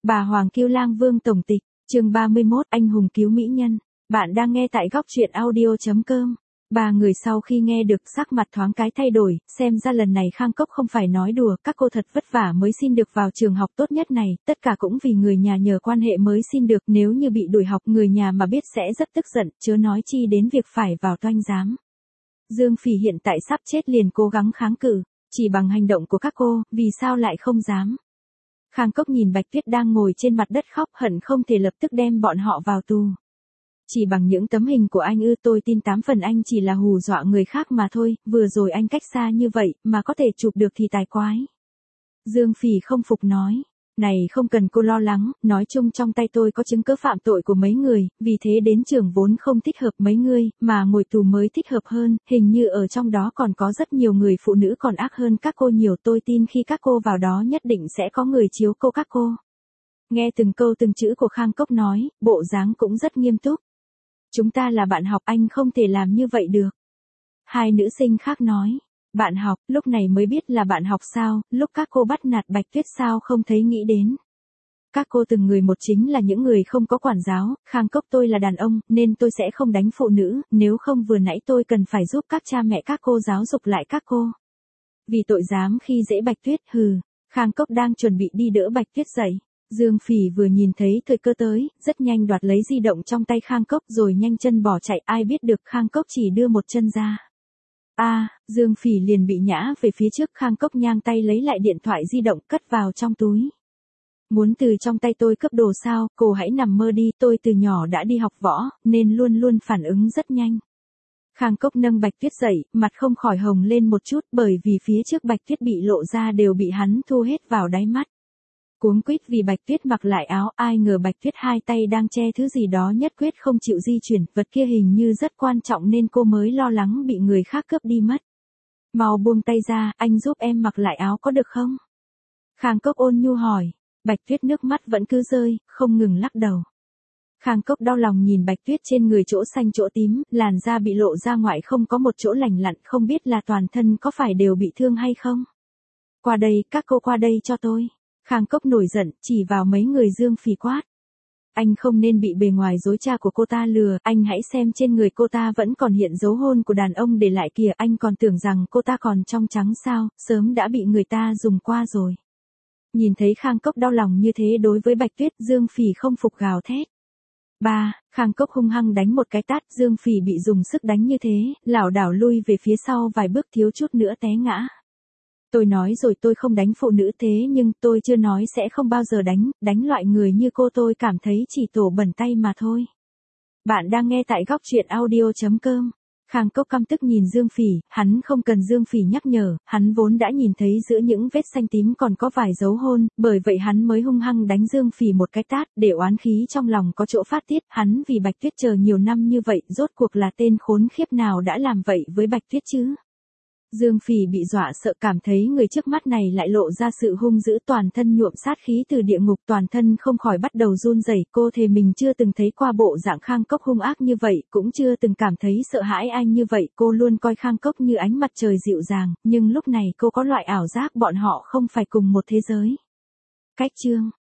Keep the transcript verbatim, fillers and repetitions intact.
Bà Hoàng Kiêu Lang Vương tổng tịch, chương ba mươi mốt, anh hùng cứu mỹ nhân. Bạn đang nghe tại góc truyện audio chấm com. Ba người sau khi nghe được sắc mặt thoáng cái thay đổi, xem ra lần này Khang Cốc không phải nói đùa, các cô thật vất vả mới xin được vào trường học tốt nhất này, tất cả cũng vì người nhà nhờ quan hệ mới xin được, nếu như bị đuổi học người nhà mà biết sẽ rất tức giận, chớ nói chi đến việc phải vào toanh giám. Dương Phỉ hiện tại sắp chết liền cố gắng kháng cự, chỉ bằng hành động của các cô, vì sao lại không dám. Khang Cốc nhìn Bạch Tuyết đang ngồi trên mặt đất khóc hận không thể lập tức đem bọn họ vào tù. Chỉ bằng những tấm hình của anh ư, tôi tin tám phần anh chỉ là hù dọa người khác mà thôi, vừa rồi anh cách xa như vậy, mà có thể chụp được thì tài quái. Dương Phỉ không phục nói, này không cần cô lo lắng, nói chung trong tay tôi có chứng cứ phạm tội của mấy người, vì thế đến trường vốn không thích hợp mấy người, mà ngồi tù mới thích hợp hơn, hình như ở trong đó còn có rất nhiều người phụ nữ còn ác hơn các cô nhiều, tôi tin khi các cô vào đó nhất định sẽ có người chiếu cô các cô. Nghe từng câu từng chữ của Khang Cốc nói, bộ dáng cũng rất nghiêm túc. Chúng ta là bạn học, anh không thể làm như vậy được. Hai nữ sinh khác nói, bạn học, lúc này mới biết là bạn học sao, lúc các cô bắt nạt Bạch Tuyết sao không thấy nghĩ đến. Các cô từng người một chính là những người không có quản giáo, Khang Cốc tôi là đàn ông, nên tôi sẽ không đánh phụ nữ, nếu không vừa nãy tôi cần phải giúp các cha mẹ các cô giáo dục lại các cô. Vì tội dám khi dễ Bạch Tuyết, hừ, Khang Cốc đang chuẩn bị đi đỡ Bạch Tuyết dậy. Dương Phỉ vừa nhìn thấy thời cơ tới, rất nhanh đoạt lấy di động trong tay Khang Cốc rồi nhanh chân bỏ chạy, ai biết được Khang Cốc chỉ đưa một chân ra. A, à, Dương Phỉ liền bị nhã về phía trước, Khang Cốc nhang tay lấy lại điện thoại di động cất vào trong túi. Muốn từ trong tay tôi cướp đồ sao, cô hãy nằm mơ đi, tôi từ nhỏ đã đi học võ, nên luôn luôn phản ứng rất nhanh. Khang Cốc nâng Bạch Tuyết dậy, mặt không khỏi hồng lên một chút bởi vì phía trước Bạch Tuyết bị lộ ra đều bị hắn thu hết vào đáy mắt. Cuống quýt vì Bạch Tuyết mặc lại áo, ai ngờ Bạch Tuyết hai tay đang che thứ gì đó nhất quyết không chịu di chuyển, vật kia hình như rất quan trọng nên cô mới lo lắng bị người khác cướp đi mất. Mau buông tay ra, anh giúp em mặc lại áo có được không? Khang Cốc ôn nhu hỏi, Bạch Tuyết nước mắt vẫn cứ rơi, không ngừng lắc đầu. Khang Cốc đau lòng nhìn Bạch Tuyết trên người chỗ xanh chỗ tím, làn da bị lộ ra ngoài không có một chỗ lành lặn, không biết là toàn thân có phải đều bị thương hay không? Qua đây, các cô qua đây cho tôi. Khang Cốc nổi giận, chỉ vào mấy người Dương Phỉ quát. Anh không nên bị bề ngoài dối trá của cô ta lừa, anh hãy xem trên người cô ta vẫn còn hiện dấu hôn của đàn ông để lại kìa, anh còn tưởng rằng cô ta còn trong trắng sao, sớm đã bị người ta dùng qua rồi. Nhìn thấy Khang Cốc đau lòng như thế đối với Bạch Tuyết, Dương Phỉ không phục gào thét. Ba, Khang Cốc hung hăng đánh một cái tát, Dương Phỉ bị dùng sức đánh như thế, lảo đảo lui về phía sau vài bước thiếu chút nữa té ngã. Tôi nói rồi tôi không đánh phụ nữ thế nhưng tôi chưa nói sẽ không bao giờ đánh, đánh loại người như cô tôi cảm thấy chỉ tổ bẩn tay mà thôi. Bạn đang nghe tại góc truyện audio chấm com. Khang Cốc căm tức nhìn Dương Phỉ, hắn không cần Dương Phỉ nhắc nhở, hắn vốn đã nhìn thấy giữa những vết xanh tím còn có vài dấu hôn, bởi vậy hắn mới hung hăng đánh Dương Phỉ một cái tát, để oán khí trong lòng có chỗ phát tiết, hắn vì Bạch Tuyết chờ nhiều năm như vậy, rốt cuộc là tên khốn khiếp nào đã làm vậy với Bạch Tuyết chứ? Dương Phỉ bị dọa sợ cảm thấy người trước mắt này lại lộ ra sự hung dữ, toàn thân nhuộm sát khí từ địa ngục, toàn thân không khỏi bắt đầu run rẩy, cô thề mình chưa từng thấy qua bộ dạng Khang Cốc hung ác như vậy, cũng chưa từng cảm thấy sợ hãi anh như vậy, cô luôn coi Khang Cốc như ánh mặt trời dịu dàng, nhưng lúc này cô có loại ảo giác bọn họ không phải cùng một thế giới. Cách chương